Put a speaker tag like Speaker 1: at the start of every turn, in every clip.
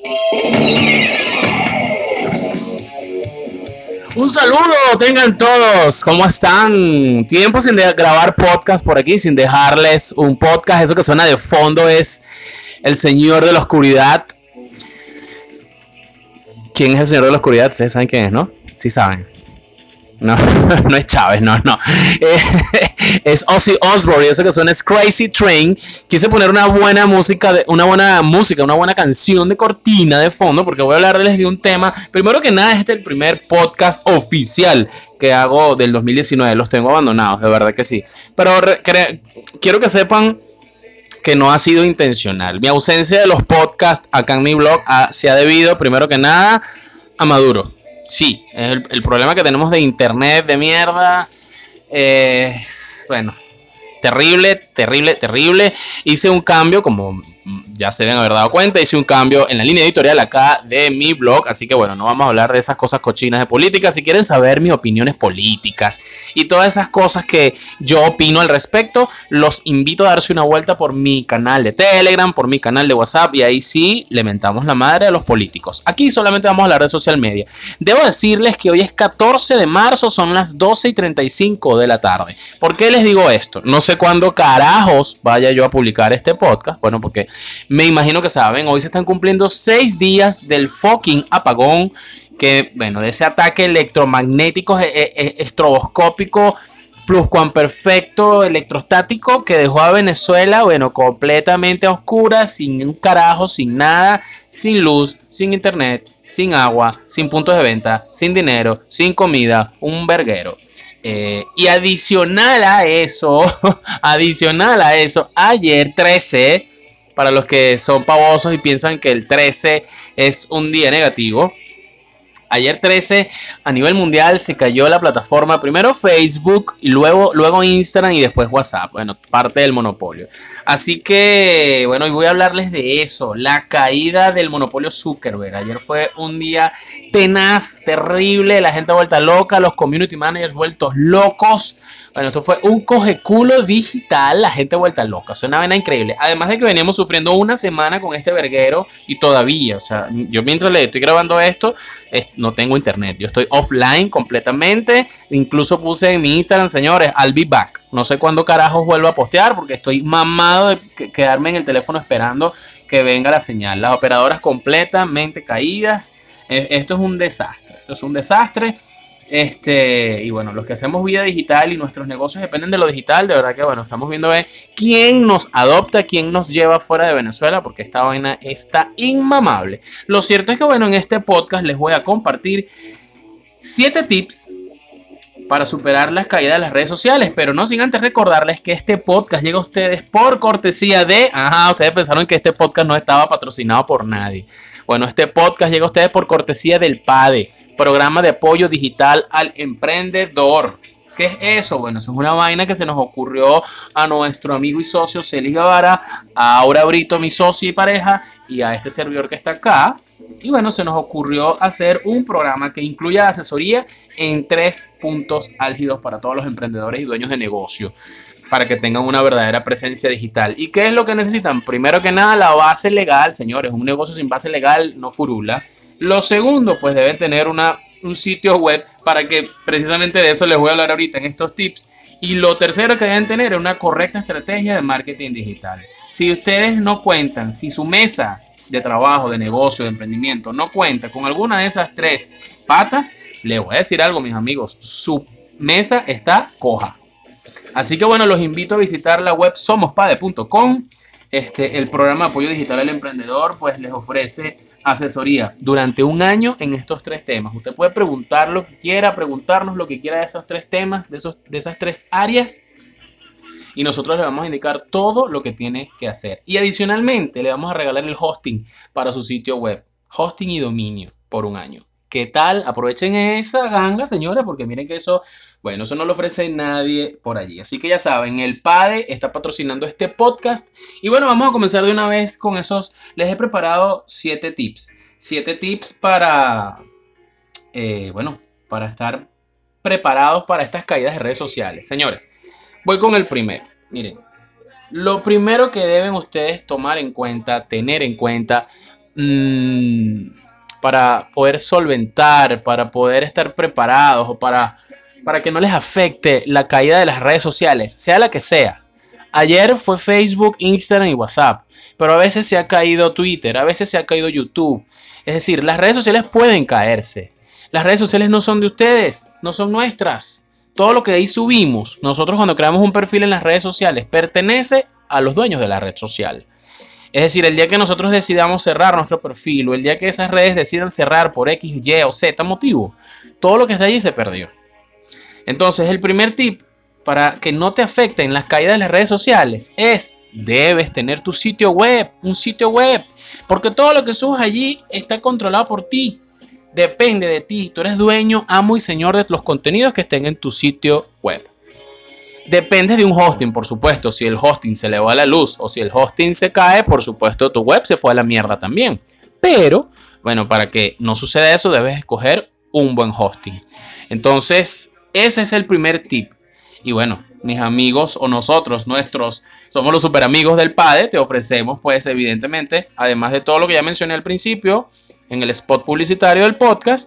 Speaker 1: Un saludo, tengan todos, ¿cómo están? Tiempo sin grabar podcast por aquí, sin dejarles un podcast. Eso que suena de fondo es el Señor de la Oscuridad. ¿Quién es el Señor de la Oscuridad? Ustedes saben quién es, ¿no? Sí saben. No, no es Chávez, no. Eh, es Ozzy Osbourne, y eso que suena es Crazy Train. Quise poner una buena canción de cortina de fondo, porque voy a hablarles de un tema. Primero que nada, este es el primer podcast oficial que hago del 2019. Los tengo abandonados, de verdad que sí. Pero quiero que sepan que no ha sido intencional. Mi ausencia de los podcasts acá en mi blog se ha debido, primero que nada, a Maduro. Sí, el problema que tenemos de internet de mierda. Bueno, terrible, terrible, terrible. Hice un cambio, como ya se deben haber dado cuenta, hice un cambio en la línea editorial acá de mi blog. Así que bueno, no vamos a hablar de esas cosas cochinas de política. Si quieren saber mis opiniones políticas y todas esas cosas que yo opino al respecto, los invito a darse una vuelta por mi canal de Telegram, por mi canal de WhatsApp, y ahí sí le mentamos la madre a los políticos. Aquí solamente vamos a hablar de social media. Debo decirles que hoy es 14 de marzo, son las 12:35 de la tarde. ¿Por qué les digo esto? No sé cuándo carajos vaya yo a publicar este podcast. Bueno, porque me imagino que saben, hoy se están cumpliendo 6 días del fucking apagón, que, bueno, de ese ataque electromagnético, estroboscópico, pluscuamperfecto electrostático que dejó a Venezuela, bueno, completamente a oscuras, sin un carajo, sin nada, sin luz, sin internet, sin agua, sin puntos de venta, sin dinero, sin comida, un verguero. Y adicional a eso, adicional a eso, ayer 13, para los que son pavosos y piensan que el 13 es un día negativo, ayer 13 a nivel mundial se cayó la plataforma, primero Facebook y luego Instagram y después WhatsApp, bueno, parte del monopolio. Así que, bueno, hoy voy a hablarles de eso, la caída del monopolio Zuckerberg. Ayer fue un día tenaz, terrible, la gente vuelta loca, los community managers vueltos locos. Bueno, esto fue un cogeculo digital, la gente vuelta loca, es una vaina increíble. Además de que veníamos sufriendo una semana con este verguero y todavía, o sea, yo mientras le estoy grabando esto, no tengo internet, yo estoy offline completamente. Incluso puse en mi Instagram, señores, I'll be back. No sé cuándo carajos vuelvo a postear porque estoy mamado de quedarme en el teléfono esperando que venga la señal. Las operadoras completamente caídas. Esto es un desastre, esto es un desastre. Y bueno, los que hacemos vida digital y nuestros negocios dependen de lo digital, de verdad que bueno, estamos viendo quién nos adopta, quién nos lleva fuera de Venezuela, porque esta vaina está inmamable. Lo cierto es que bueno, en este podcast les voy a compartir 7 tips para superar las caídas de las redes sociales, pero no sin antes recordarles que este podcast llega a ustedes por cortesía de... Ajá, ustedes pensaron que este podcast no estaba patrocinado por nadie. Bueno, este podcast llega a ustedes por cortesía del PADE, Programa de Apoyo Digital al Emprendedor. ¿Qué es eso? Bueno, eso es una vaina que se nos ocurrió a nuestro amigo y socio Celis Guevara, a Aura Brito, mi socio y pareja, y a este servidor que está acá. Y bueno, se nos ocurrió hacer un programa que incluya asesoría en 3 puntos álgidos para todos los emprendedores y dueños de negocio, para que tengan una verdadera presencia digital. ¿Y qué es lo que necesitan? Primero que nada, la base legal, señores. Un negocio sin base legal no furula. Lo segundo, pues deben tener un sitio web, para que precisamente de eso les voy a hablar ahorita en estos tips. Y lo tercero que deben tener es una correcta estrategia de marketing digital. Si ustedes no cuentan, si su mesa de trabajo, de negocio, de emprendimiento no cuenta con alguna de esas 3 patas, les voy a decir algo, mis amigos, su mesa está coja. Así que bueno, los invito a visitar la web somospade.com. El programa de apoyo digital al emprendedor pues les ofrece asesoría durante un año en estos 3 temas. Usted puede preguntar lo que quiera, preguntarnos lo que quiera de esos 3 temas, de esas 3 áreas, y nosotros le vamos a indicar todo lo que tiene que hacer. Y adicionalmente le vamos a regalar el hosting para su sitio web, hosting y dominio por un año. ¿Qué tal? Aprovechen esa ganga, señores, porque miren que eso, bueno, eso no lo ofrece nadie por allí. Así que ya saben, el PADE está patrocinando este podcast. Y bueno, vamos a comenzar de una vez con esos. Les he preparado 7 tips. 7 tips bueno, para estar preparados para estas caídas de redes sociales. Señores, voy con el primero. Miren, lo primero que deben ustedes tomar en cuenta, tener en cuenta, mm, para poder solventar, para poder estar preparados o para que no les afecte la caída de las redes sociales, sea la que sea. Ayer fue Facebook, Instagram y WhatsApp, pero a veces se ha caído Twitter, a veces se ha caído YouTube. Es decir, las redes sociales pueden caerse. Las redes sociales no son de ustedes, no son nuestras. Todo lo que ahí subimos, nosotros cuando creamos un perfil en las redes sociales, pertenece a los dueños de la red social. Es decir, el día que nosotros decidamos cerrar nuestro perfil o el día que esas redes decidan cerrar por X, Y o Z motivo, todo lo que está allí se perdió. Entonces, el primer tip para que no te afecten las caídas de las redes sociales es: debes tener tu sitio web, un sitio web, porque todo lo que subas allí está controlado por ti. Depende de ti, tú eres dueño, amo y señor de los contenidos que estén en tu sitio web. Depende de un hosting, por supuesto. Si el hosting se le va a la luz o si el hosting se cae, por supuesto tu web se fue a la mierda también. Pero, bueno, para que no suceda eso, debes escoger un buen hosting. Entonces, ese es el primer tip. Y bueno, mis amigos o nosotros, nuestros, somos los super amigos del PADE, te ofrecemos, pues, evidentemente, además de todo lo que ya mencioné al principio, en el spot publicitario del podcast,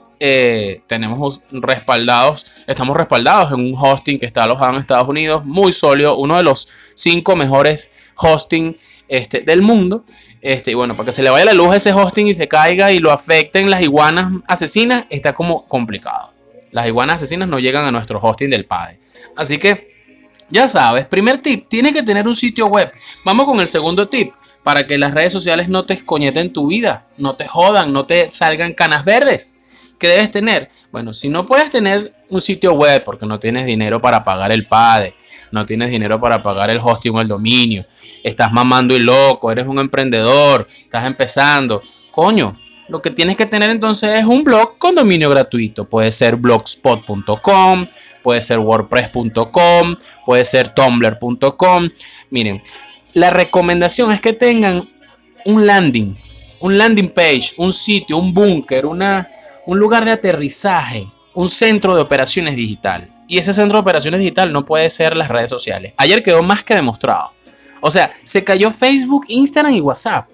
Speaker 1: estamos respaldados en un hosting que está alojado en Estados Unidos, muy sólido, uno de los 5 mejores hosting del mundo. Y bueno, para que se le vaya la luz a ese hosting y se caiga y lo afecten las iguanas asesinas, está como complicado. Las iguanas asesinas no llegan a nuestro hosting del PADE. Así que, ya sabes, primer tip, tienes que tener un sitio web. Vamos con el segundo tip. Para que las redes sociales no te escoñeten tu vida, no te jodan, no te salgan canas verdes. ¿Qué debes tener? Bueno, si no puedes tener un sitio web porque no tienes dinero para pagar el PADE, no tienes dinero para pagar el hosting o el dominio, estás mamando y loco, eres un emprendedor, estás empezando, coño, lo que tienes que tener entonces es un blog con dominio gratuito. Puede ser blogspot.com, puede ser wordpress.com, puede ser tumblr.com. Miren, la recomendación es que tengan un landing page, un sitio, un búnker, un lugar de aterrizaje, un centro de operaciones digital. Y ese centro de operaciones digital no puede ser las redes sociales. Ayer quedó más que demostrado. O sea, se cayó Facebook, Instagram y WhatsApp.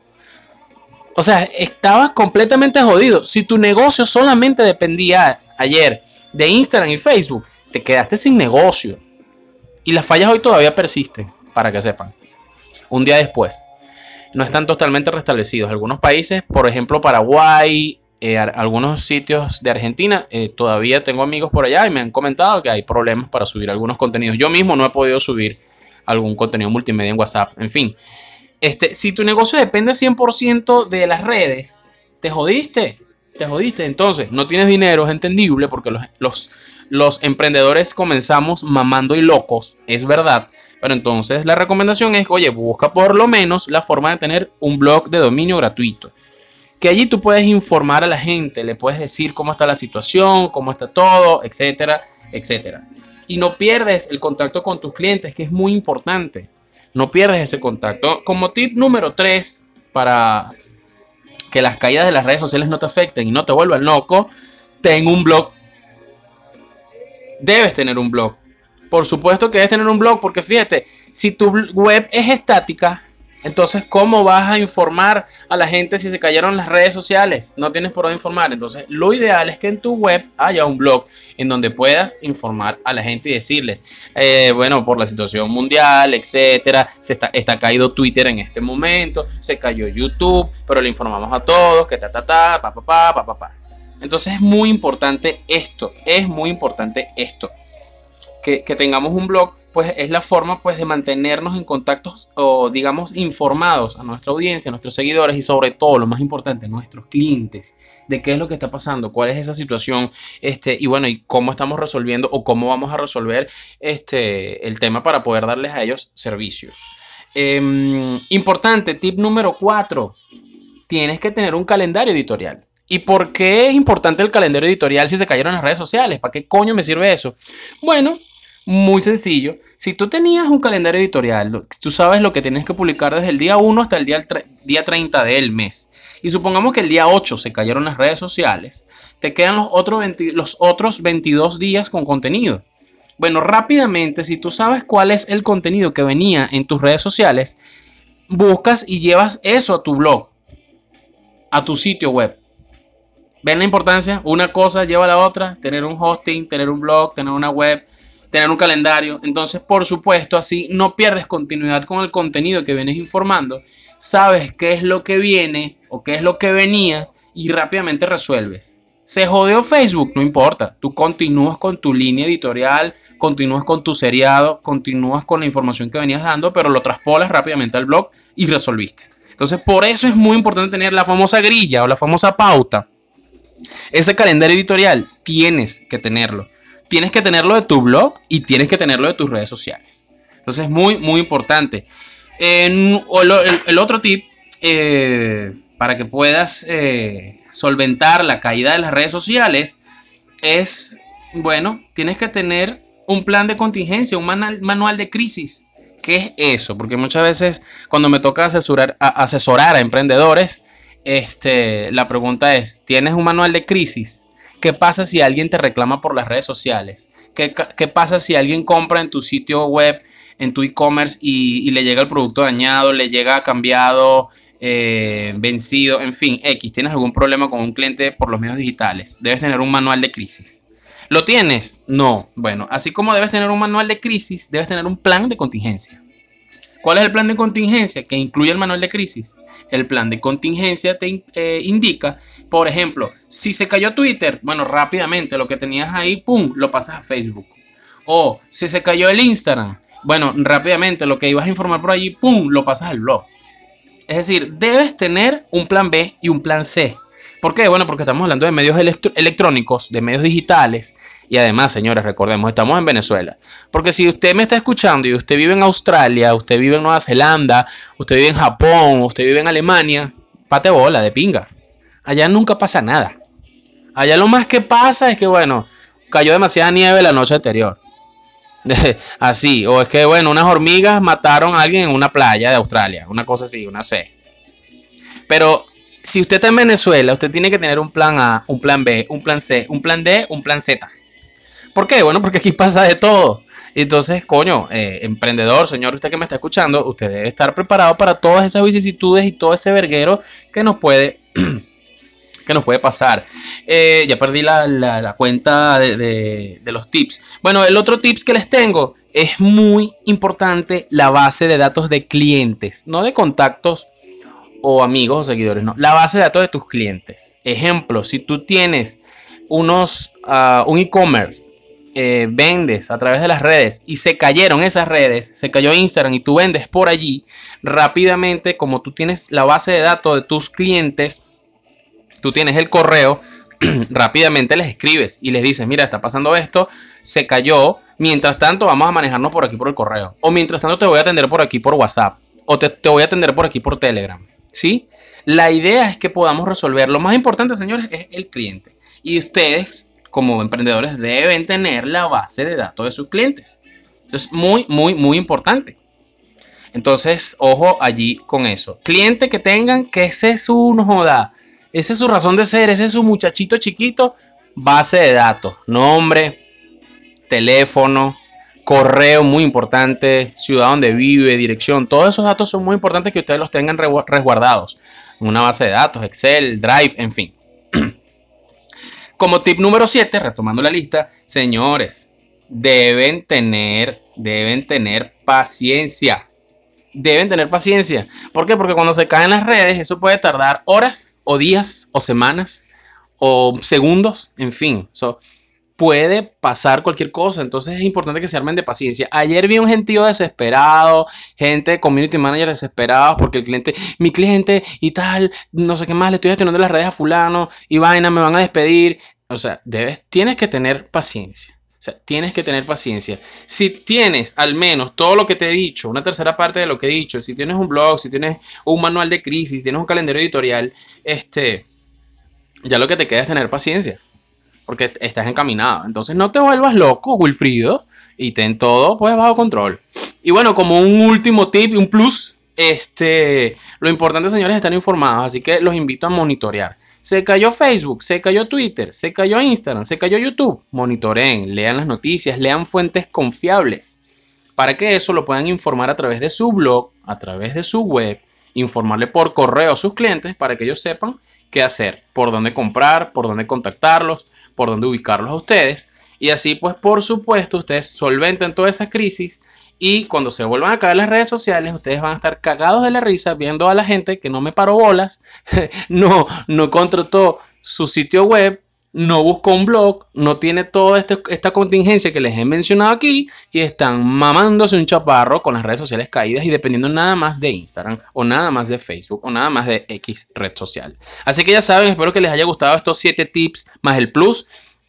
Speaker 1: O sea, estaba completamente jodido. Si tu negocio solamente dependía ayer de Instagram y Facebook, te quedaste sin negocio. Y las fallas hoy todavía persisten, para que sepan. Un día después. No están totalmente restablecidos. Algunos países, por ejemplo Paraguay, algunos sitios de Argentina, todavía tengo amigos por allá y me han comentado que hay problemas para subir algunos contenidos. Yo mismo no he podido subir algún contenido multimedia en WhatsApp. En fin, si tu negocio depende 100% de las redes, te jodiste. Te jodiste. Entonces, no tienes dinero, es entendible, porque los emprendedores comenzamos mamando y locos, es verdad. Pero entonces la recomendación es, oye, busca por lo menos la forma de tener un blog de dominio gratuito. Que allí tú puedes informar a la gente, le puedes decir cómo está la situación, cómo está todo, etcétera, etcétera. Y no pierdes el contacto con tus clientes, que es muy importante. No pierdes ese contacto. Como tip número 3 para que las caídas de las redes sociales no te afecten y no te vuelvan loco, ten un blog. Debes tener un blog. Por supuesto que debes tener un blog, porque fíjate, si tu web es estática, entonces ¿cómo vas a informar a la gente si se cayeron las redes sociales? No tienes por dónde informar. Entonces lo ideal es que en tu web haya un blog en donde puedas informar a la gente y decirles, bueno, por la situación mundial, etcétera, está caído Twitter en este momento, se cayó YouTube, pero le informamos a todos que pa. Entonces es muy importante esto, que tengamos un blog, pues es la forma pues de mantenernos en contactos o digamos informados a nuestra audiencia, a nuestros seguidores y sobre todo, lo más importante, a nuestros clientes, de qué es lo que está pasando, cuál es esa situación, y bueno, y cómo estamos resolviendo o cómo vamos a resolver el tema para poder darles a ellos servicios. Importante, tip número 4, tienes que tener un calendario editorial. ¿Y por qué es importante el calendario editorial si se cayeron las redes sociales? ¿Para qué coño me sirve eso? Bueno, muy sencillo. Si tú tenías un calendario editorial, tú sabes lo que tienes que publicar desde el día 1 hasta el día 30 del mes. Y supongamos que el día 8 se cayeron las redes sociales, te quedan los otros 22 días con contenido. Bueno, rápidamente, si tú sabes cuál es el contenido que venía en tus redes sociales, buscas y llevas eso a tu blog. a tu sitio web. ¿Ven la importancia? Una cosa lleva a la otra, tener un hosting, tener un blog, tener una web, tener un calendario. Entonces, por supuesto, así no pierdes continuidad con el contenido que vienes informando. Sabes qué es lo que viene o qué es lo que venía y rápidamente resuelves. Se jodió Facebook, no importa. Tú continúas con tu línea editorial, continúas con tu seriado, continúas con la información que venías dando, pero lo traspolas rápidamente al blog y resolviste. Entonces, por eso es muy importante tener la famosa grilla o la famosa pauta. Ese calendario editorial tienes que tenerlo. Tienes que tenerlo de tu blog y tienes que tenerlo de tus redes sociales. Entonces es muy, muy importante. El otro tip para que puedas solventar la caída de las redes sociales es, bueno, tienes que tener un plan de contingencia, un manual de crisis. ¿Qué es eso? Porque muchas veces cuando me toca asesorar a emprendedores, la pregunta es, ¿tienes un manual de crisis? ¿Qué pasa si alguien te reclama por las redes sociales? ¿Qué pasa si alguien compra en tu sitio web, en tu e-commerce y le llega el producto dañado, le llega cambiado, vencido, en fin, X? ¿Tienes algún problema con un cliente por los medios digitales? Debes tener un manual de crisis. ¿Lo tienes? No. Bueno, así como debes tener un manual de crisis, debes tener un plan de contingencia. ¿Cuál es el plan de contingencia que incluye el manual de crisis? El plan de contingencia te indica, por ejemplo, si se cayó Twitter, bueno, rápidamente lo que tenías ahí, pum, lo pasas a Facebook. O si se cayó el Instagram, bueno, rápidamente lo que ibas a informar por allí, pum, lo pasas al blog. Es decir, debes tener un plan B y un plan C. ¿Por qué? Bueno, porque estamos hablando de medios electrónicos, de medios digitales. Y además, señores, recordemos, estamos en Venezuela. Porque si usted me está escuchando y usted vive en Australia, usted vive en Nueva Zelanda, usted vive en Japón, usted vive en Alemania, pate bola, de pinga. Allá nunca pasa nada. Allá lo más que pasa es que, bueno, cayó demasiada nieve la noche anterior. Así, o es que, bueno, unas hormigas mataron a alguien en una playa de Australia, una cosa así, una C. Pero si usted está en Venezuela, usted tiene que tener un plan A, un plan B, un plan C, un plan D, un plan Z. ¿Por qué? Bueno, porque aquí pasa de todo. Entonces, coño, emprendedor, señor, usted que me está escuchando, usted debe estar preparado para todas esas vicisitudes y todo ese verguero que nos puede, que nos puede pasar. Ya perdí la cuenta de los tips. Bueno, el otro tips que les tengo es muy importante la base de datos de clientes, no de contactos o amigos o seguidores, no. La base de datos de tus clientes. Ejemplo, si tú tienes un e-commerce, vendes a través de las redes y se cayeron esas redes, se cayó Instagram y tú vendes por allí, rápidamente, como tú tienes la base de datos de tus clientes, tú tienes el correo, rápidamente les escribes y les dices, mira, está pasando esto, se cayó, mientras tanto vamos a manejarnos por aquí por el correo. O mientras tanto te voy a atender por aquí por WhatsApp. O te voy a atender por aquí por Telegram. ¿Sí? La idea es que podamos resolver. Lo más importante, señores, es el cliente. Y ustedes, como emprendedores, deben tener la base de datos de sus clientes. Entonces, muy, muy, muy importante. Entonces, ojo allí con eso. Cliente que tengan, que ese es su, no joda, esa es su razón de ser, ese es su muchachito chiquito, base de datos, nombre, teléfono, correo muy importante, ciudad donde vive, dirección, todos esos datos son muy importantes que ustedes los tengan resguardados en una base de datos, Excel, Drive, en fin. Como tip número 7, retomando la lista, señores, deben tener paciencia. Deben tener paciencia. ¿Por qué? Porque cuando se caen las redes, eso puede tardar horas o días o semanas o segundos, en fin. Puede pasar cualquier cosa, entonces es importante que se armen de paciencia. Ayer vi un gentío desesperado, gente, community manager desesperados porque el cliente, mi cliente y tal, no sé qué más, le estoy gestionando las redes a fulano y vaina, me van a despedir. O sea, tienes que tener paciencia. O sea, tienes que tener paciencia. Si tienes al menos todo lo que te he dicho, una tercera parte de lo que he dicho, si tienes un blog, si tienes un manual de crisis, si tienes un calendario editorial, ya lo que te queda es tener paciencia porque estás encaminado. Entonces no te vuelvas loco, Wilfrido, y ten todo pues bajo control. Y bueno, como un último tip, un plus, lo importante, señores, es estar informados, así que los invito a monitorear. Se cayó Facebook, se cayó Twitter, se cayó Instagram, se cayó YouTube. Monitoreen, lean las noticias, lean fuentes confiables para que eso lo puedan informar a través de su blog, a través de su web informarle por correo a sus clientes para que ellos sepan qué hacer, por dónde comprar, por dónde contactarlos, por dónde ubicarlos a ustedes. Y así, pues, por supuesto, ustedes solventen toda esa crisis y cuando se vuelvan a caer las redes sociales, ustedes van a estar cagados de la risa viendo a la gente que no me paró bolas, no contrató su sitio web, no buscó un blog, no tiene toda esta contingencia que les he mencionado aquí y están mamándose un chaparro con las redes sociales caídas y dependiendo nada más de Instagram o nada más de Facebook o nada más de X red social. Así que ya saben, espero que les haya gustado estos 7 tips más el plus.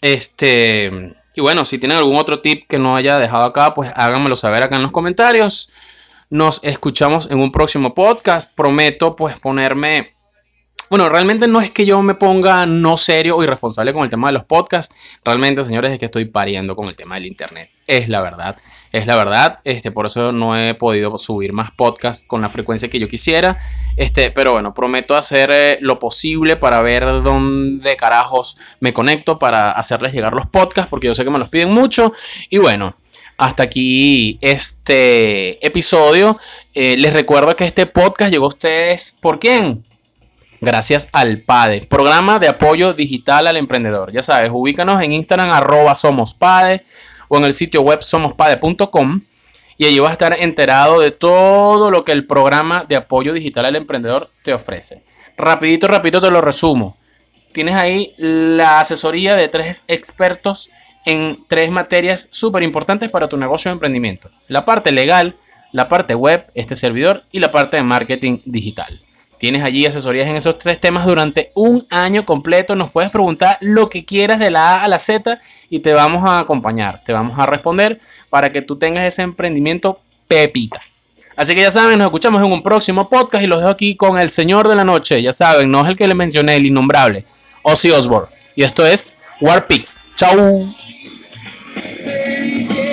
Speaker 1: Y bueno, si tienen algún otro tip que no haya dejado acá, pues háganmelo saber acá en los comentarios. Nos escuchamos en un próximo podcast. Prometo pues ponerme... Bueno, realmente no es que yo me ponga no serio o irresponsable con el tema de los podcasts. Realmente, señores, es que estoy pariendo con el tema del internet. Es la verdad. Es la verdad. Por eso no he podido subir más podcasts con la frecuencia que yo quisiera. Pero bueno, prometo hacer lo posible para ver dónde carajos me conecto para hacerles llegar los podcasts, porque yo sé que me los piden mucho. Y bueno, hasta aquí este episodio. Les recuerdo que este podcast llegó a ustedes. ¿Por quién? Gracias al PADE, Programa de Apoyo Digital al Emprendedor. Ya sabes, ubícanos en Instagram @somospade o en el sitio web somospade.com y allí vas a estar enterado de todo lo que el Programa de Apoyo Digital al Emprendedor te ofrece. Rapidito te lo resumo. Tienes ahí la asesoría de 3 expertos en 3 materias súper importantes para tu negocio de emprendimiento. La parte legal, la parte web, este servidor y la parte de marketing digital. Tienes allí asesorías en esos 3 temas durante un año completo. Nos puedes preguntar lo que quieras de la A a la Z y te vamos a acompañar, te vamos a responder para que tú tengas ese emprendimiento pepita. Así que ya saben, nos escuchamos en un próximo podcast y los dejo aquí con el señor de la noche. Ya saben, no es el que le mencioné, el innombrable, Ozzy Osbourne. Y esto es War Pigs. Chau.